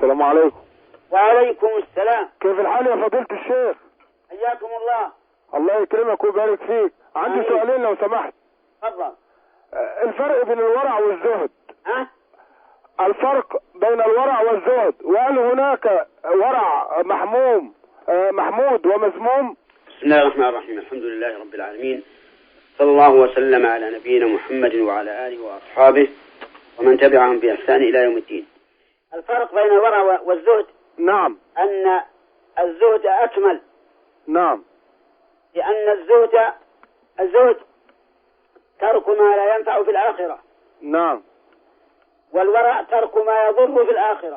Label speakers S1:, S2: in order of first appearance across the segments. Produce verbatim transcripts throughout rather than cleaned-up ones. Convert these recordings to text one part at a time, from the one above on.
S1: السلام عليكم.
S2: وعليكم السلام.
S1: كيف الحال يا فضيلة الشيخ؟
S2: حياكم الله.
S1: الله يكرمك ويبارك فيك. عندي
S2: آمين.
S1: سؤالين لو سمحت.
S2: تفضل.
S1: الفرق بين الورع والزهد.
S2: ها؟
S1: الفرق بين الورع والزهد، وهل هناك ورع محموم محمود ومذموم؟
S2: بسم الله الرحمن الرحيم. الحمد لله رب العالمين، صلى الله وسلم على نبينا محمد وعلى آله وأصحابه ومن تبعهم بإحسان إلى يوم الدين. الفرق بين الورع والزهد،
S1: نعم،
S2: أن الزهد أكمل.
S1: نعم،
S2: لأن الزهد الزهد ترك ما لا ينفع في الآخرة.
S1: نعم،
S2: والورع ترك ما يضر في الآخرة.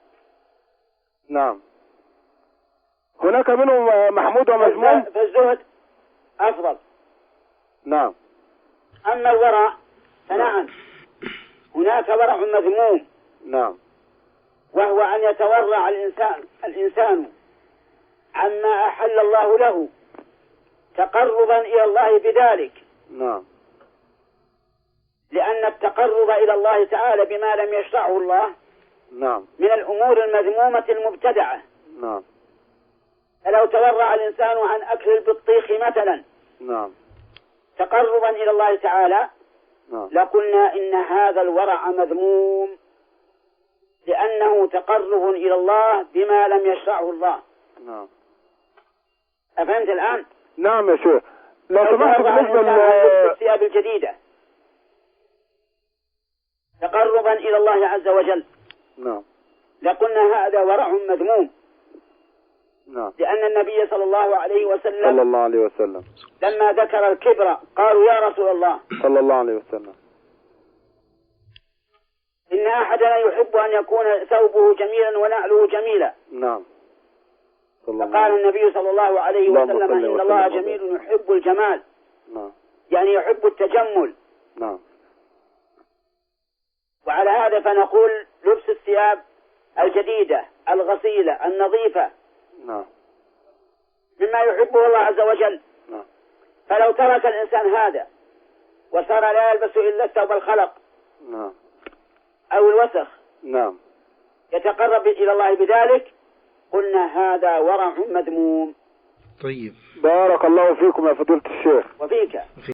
S1: نعم. هناك منهم محمود ومذموم؟
S2: فالزهد أفضل.
S1: نعم.
S2: أما الورع فنعم، هناك ورع مذموم.
S1: نعم.
S2: وهو أن يتورع الإنسان الإنسان عما أحل الله له تقربا إلى الله بذلك.
S1: نعم.
S2: لأن التقرب إلى الله تعالى بما لم يشرعه الله
S1: نعم
S2: من الأمور المذمومة المبتدعة.
S1: نعم.
S2: فلو تورع الإنسان عن أكل البطيخ مثلا
S1: نعم
S2: تقربا إلى الله تعالى
S1: نعم
S2: لقلنا إن هذا الورع مذموم، لأنه تقرب إلى الله بما لم يشرعه الله.
S1: نعم.
S2: أفهمت الآن؟
S1: نعم يا شيخ. لو سمحت بالنسبة
S2: للثياب الجديدة تقربا إلى الله عز وجل،
S1: نعم،
S2: لقلنا هذا ورع مذموم.
S1: نعم.
S2: لأن النبي صلى الله عليه وسلم
S1: صلى الله عليه وسلم
S2: لما ذكر الكبر قالوا يا رسول الله
S1: صلى الله عليه وسلم
S2: إن أحدنا يحب أن يكون ثوبه جميلا ونعله جميلا.
S1: نعم.
S2: فقال النبي صلى الله عليه وسلم إن الله جميل يحب الجمال.
S1: نعم.
S2: يعني يحب التجمل.
S1: نعم.
S2: وعلى هذا فنقول لبس الثياب الجديدة الغسيلة النظيفة
S1: نعم
S2: مما يحبه الله عز وجل.
S1: نعم.
S2: فلو ترك الإنسان هذا وصار لا يلبس إلا الثوب الخلق
S1: نعم
S2: أو الوسخ
S1: نعم
S2: يتقرب إلى الله بذلك، قلنا هذا ورع مذموم.
S3: طيب،
S1: بارك الله فيكم يا فضيلة الشيخ.
S2: وفيك.